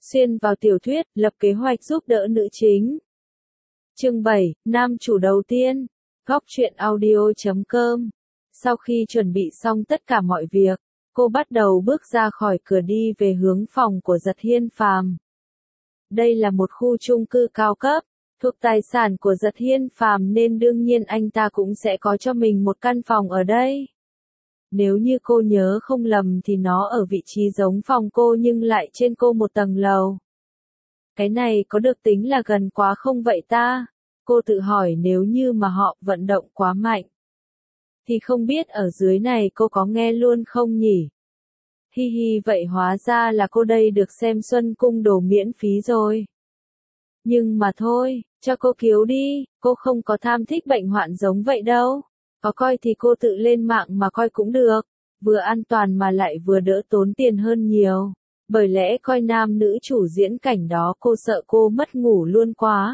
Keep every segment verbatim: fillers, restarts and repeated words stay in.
Xuyên vào tiểu thuyết, lập kế hoạch giúp đỡ nữ chính. Chương bảy, nam chủ đầu tiên. Góc truyện audio chấm com. Sau khi chuẩn bị xong tất cả mọi việc, cô bắt đầu bước ra khỏi cửa đi về hướng phòng của Giật Hiên Phàm. Đây là một khu chung cư cao cấp, thuộc tài sản của Giật Hiên Phàm nên đương nhiên anh ta cũng sẽ có cho mình một căn phòng ở đây. Nếu như cô nhớ không lầm thì nó ở vị trí giống phòng cô nhưng lại trên cô một tầng lầu. Cái này có được tính là gần quá không vậy ta? Cô tự hỏi nếu như mà họ vận động quá mạnh. Thì không biết ở dưới này cô có nghe luôn không nhỉ? Hi hi, vậy hóa ra là cô đây được xem Xuân Cung đồ miễn phí rồi. Nhưng mà thôi, cho cô cứu đi, cô không có tham thích bệnh hoạn giống vậy đâu. Có coi thì cô tự lên mạng mà coi cũng được, vừa an toàn mà lại vừa đỡ tốn tiền hơn nhiều. Bởi lẽ coi nam nữ chủ diễn cảnh đó cô sợ cô mất ngủ luôn quá.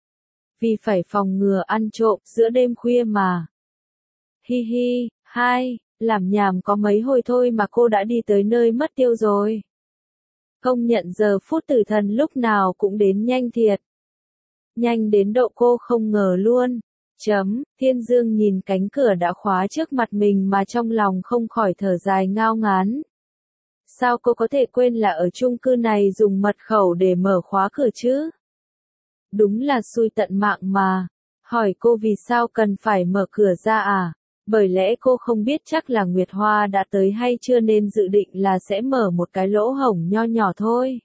Vì phải phòng ngừa ăn trộm giữa đêm khuya mà. Hi hi, hai, làm nhảm có mấy hồi thôi mà cô đã đi tới nơi mất tiêu rồi. Công nhận giờ phút tử thần lúc nào cũng đến nhanh thiệt. Nhanh đến độ cô không ngờ luôn. Chấm, Thiên Dương nhìn cánh cửa đã khóa trước mặt mình mà trong lòng không khỏi thở dài ngao ngán. Sao cô có thể quên là ở chung cư này dùng mật khẩu để mở khóa cửa chứ? Đúng là xui tận mạng mà. Hỏi cô vì sao cần phải mở cửa ra à? Bởi lẽ cô không biết chắc là Nguyệt Hoa đã tới hay chưa nên dự định là sẽ mở một cái lỗ hổng nho nhỏ thôi.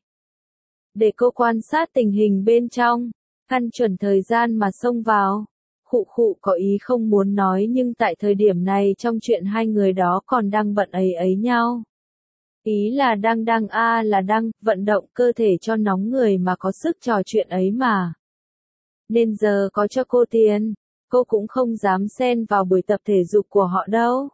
Để cô quan sát tình hình bên trong, căn chuẩn thời gian mà xông vào. Khụ khụ có ý không muốn nói nhưng tại thời điểm này trong chuyện hai người đó còn đang bận ấy ấy nhau. Ý là đang đang a à là đang vận động cơ thể cho nóng người mà có sức trò chuyện ấy mà. Nên giờ có cho cô tiền, cô cũng không dám xen vào buổi tập thể dục của họ đâu.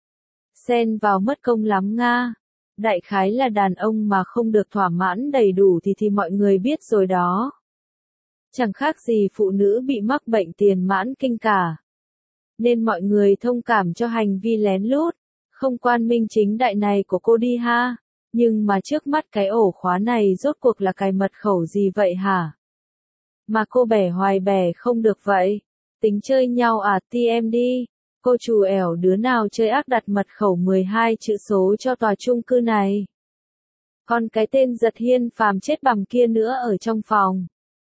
Xen vào mất công lắm nga. Đại khái là đàn ông mà không được thỏa mãn đầy đủ thì thì mọi người biết rồi đó. Chẳng khác gì phụ nữ bị mắc bệnh tiền mãn kinh cả. Nên mọi người thông cảm cho hành vi lén lút, không quan minh chính đại này của cô đi ha. Nhưng mà trước mắt cái ổ khóa này rốt cuộc là cái mật khẩu gì vậy hả? Mà cô bẻ hoài bẻ không được vậy. Tính chơi nhau à ti em đi. Cô chủ ẻo đứa nào chơi ác đặt mật khẩu mười hai chữ số cho tòa chung cư này. Còn cái tên Giật Hiên Phàm chết bằm kia nữa ở trong phòng.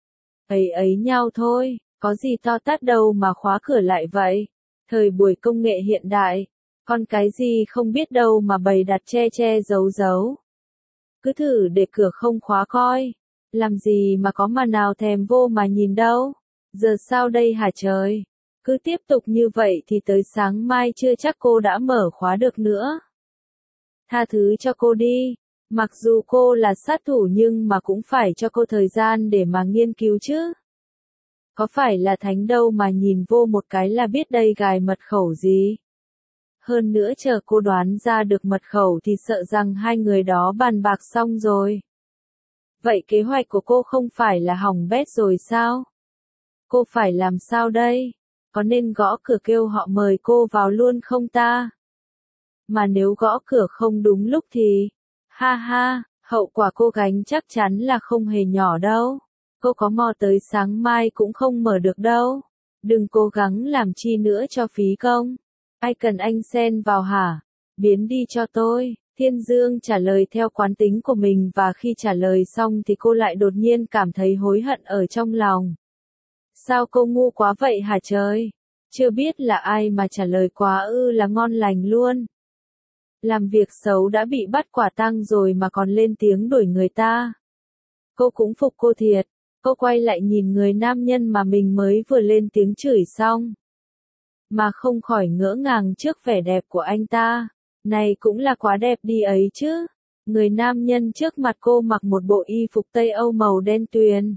Ấy ấy nhau thôi, có gì to tát đâu mà khóa cửa lại vậy. Thời buổi công nghệ hiện đại, con cái gì không biết đâu mà bày đặt che che giấu giấu. Cứ thử để cửa không khóa coi, làm gì mà có mà nào thèm vô mà nhìn đâu. Giờ sao đây hả trời? Cứ tiếp tục như vậy thì tới sáng mai chưa chắc cô đã mở khóa được nữa. Tha thứ cho cô đi. Mặc dù cô là sát thủ nhưng mà cũng phải cho cô thời gian để mà nghiên cứu chứ. Có phải là thánh đâu mà nhìn vô một cái là biết đây gài mật khẩu gì. Hơn nữa chờ cô đoán ra được mật khẩu thì sợ rằng hai người đó bàn bạc xong rồi. Vậy kế hoạch của cô không phải là hỏng bét rồi sao? Cô phải làm sao đây? Có nên gõ cửa kêu họ mời cô vào luôn không ta? Mà nếu gõ cửa không đúng lúc thì... Ha ha, hậu quả cô gánh chắc chắn là không hề nhỏ đâu. Cô có mò tới sáng mai cũng không mở được đâu. Đừng cố gắng làm chi nữa cho phí công. Ai cần anh xen vào hả? Biến đi cho tôi. Thiên Dương trả lời theo quán tính của mình và khi trả lời xong thì cô lại đột nhiên cảm thấy hối hận ở trong lòng. Sao cô ngu quá vậy hả trời? Chưa biết là ai mà trả lời quá ư là ngon lành luôn. Làm việc xấu đã bị bắt quả tang rồi mà còn lên tiếng đuổi người ta. Cô cũng phục cô thiệt. Cô quay lại nhìn người nam nhân mà mình mới vừa lên tiếng chửi xong. Mà không khỏi ngỡ ngàng trước vẻ đẹp của anh ta. Này cũng là quá đẹp đi ấy chứ. Người nam nhân trước mặt cô mặc một bộ y phục Tây Âu màu đen tuyền.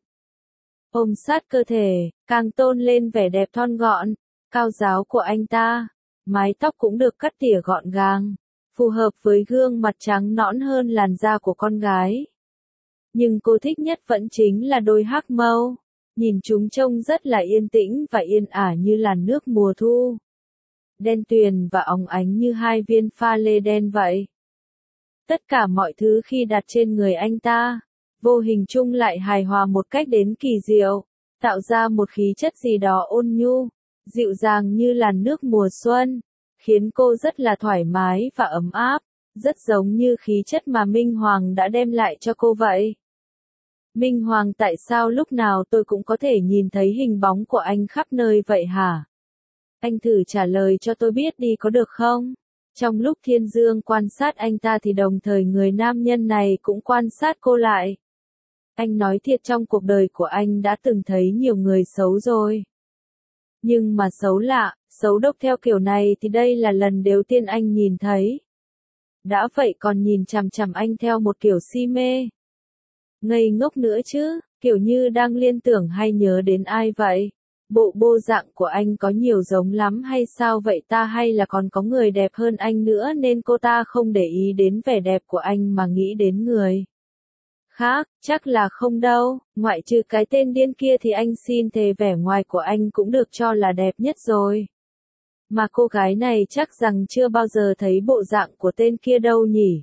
Ôm sát cơ thể, càng tôn lên vẻ đẹp thon gọn, cao ráo của anh ta. Mái tóc cũng được cắt tỉa gọn gàng. Phù hợp với gương mặt trắng nõn hơn làn da của con gái. Nhưng cô thích nhất vẫn chính là đôi hắc mâu. Nhìn chúng trông rất là yên tĩnh và yên ả như làn nước mùa thu. Đen tuyền và óng ánh như hai viên pha lê đen vậy. Tất cả mọi thứ khi đặt trên người anh ta, vô hình chung lại hài hòa một cách đến kỳ diệu, tạo ra một khí chất gì đó ôn nhu, dịu dàng như làn nước mùa xuân, khiến cô rất là thoải mái và ấm áp, rất giống như khí chất mà Minh Hoàng đã đem lại cho cô vậy. Minh Hoàng, tại sao lúc nào tôi cũng có thể nhìn thấy hình bóng của anh khắp nơi vậy hả? Anh thử trả lời cho tôi biết đi có được không? Trong lúc Thiên Dương quan sát anh ta thì đồng thời người nam nhân này cũng quan sát cô lại. Anh nói thiệt, trong cuộc đời của anh đã từng thấy nhiều người xấu rồi. Nhưng mà xấu lạ, xấu độc theo kiểu này thì đây là lần đầu tiên anh nhìn thấy. Đã vậy còn nhìn chằm chằm anh theo một kiểu si mê. Ngây ngốc nữa chứ, kiểu như đang liên tưởng hay nhớ đến ai vậy? Bộ bộ dạng của anh có nhiều giống lắm hay sao vậy ta, hay là còn có người đẹp hơn anh nữa nên cô ta không để ý đến vẻ đẹp của anh mà nghĩ đến người khác? Chắc là không đâu, ngoại trừ cái tên điên kia thì anh xin thề vẻ ngoài của anh cũng được cho là đẹp nhất rồi. Mà cô gái này chắc rằng chưa bao giờ thấy bộ dạng của tên kia đâu nhỉ?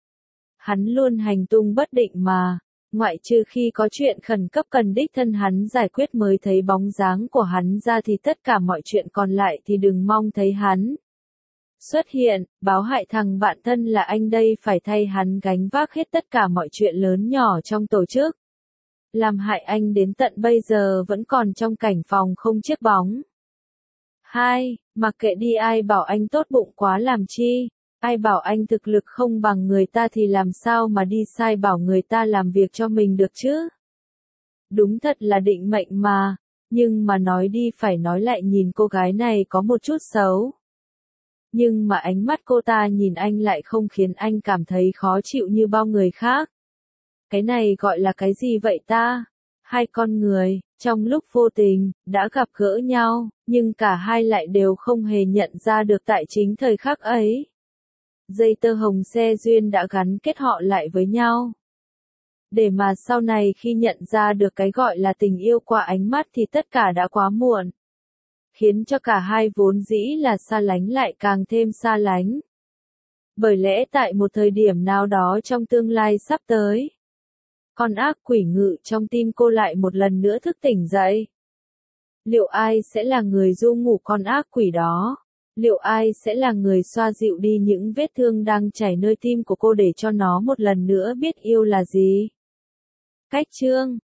Hắn luôn hành tung bất định mà. Ngoại trừ khi có chuyện khẩn cấp cần đích thân hắn giải quyết mới thấy bóng dáng của hắn ra thì tất cả mọi chuyện còn lại thì đừng mong thấy hắn xuất hiện, báo hại thằng bạn thân là anh đây phải thay hắn gánh vác hết tất cả mọi chuyện lớn nhỏ trong tổ chức. Làm hại anh đến tận bây giờ vẫn còn trong cảnh phòng không chiếc bóng. Hai, mặc kệ đi, ai bảo anh tốt bụng quá làm chi? Ai bảo anh thực lực không bằng người ta thì làm sao mà đi sai bảo người ta làm việc cho mình được chứ? Đúng thật là định mệnh mà, nhưng mà nói đi phải nói lại, nhìn cô gái này có một chút xấu. Nhưng mà ánh mắt cô ta nhìn anh lại không khiến anh cảm thấy khó chịu như bao người khác. Cái này gọi là cái gì vậy ta? Hai con người, trong lúc vô tình, đã gặp gỡ nhau, nhưng cả hai lại đều không hề nhận ra được tại chính thời khắc ấy. Dây tơ hồng xe duyên đã gắn kết họ lại với nhau. Để mà sau này khi nhận ra được cái gọi là tình yêu qua ánh mắt thì tất cả đã quá muộn. Khiến cho cả hai vốn dĩ là xa lánh lại càng thêm xa lánh. Bởi lẽ tại một thời điểm nào đó trong tương lai sắp tới, con ác quỷ ngự trong tim cô lại một lần nữa thức tỉnh dậy. Liệu ai sẽ là người du ngủ con ác quỷ đó? Liệu ai sẽ là người xoa dịu đi những vết thương đang chảy nơi tim của cô để cho nó một lần nữa biết yêu là gì? Cách chương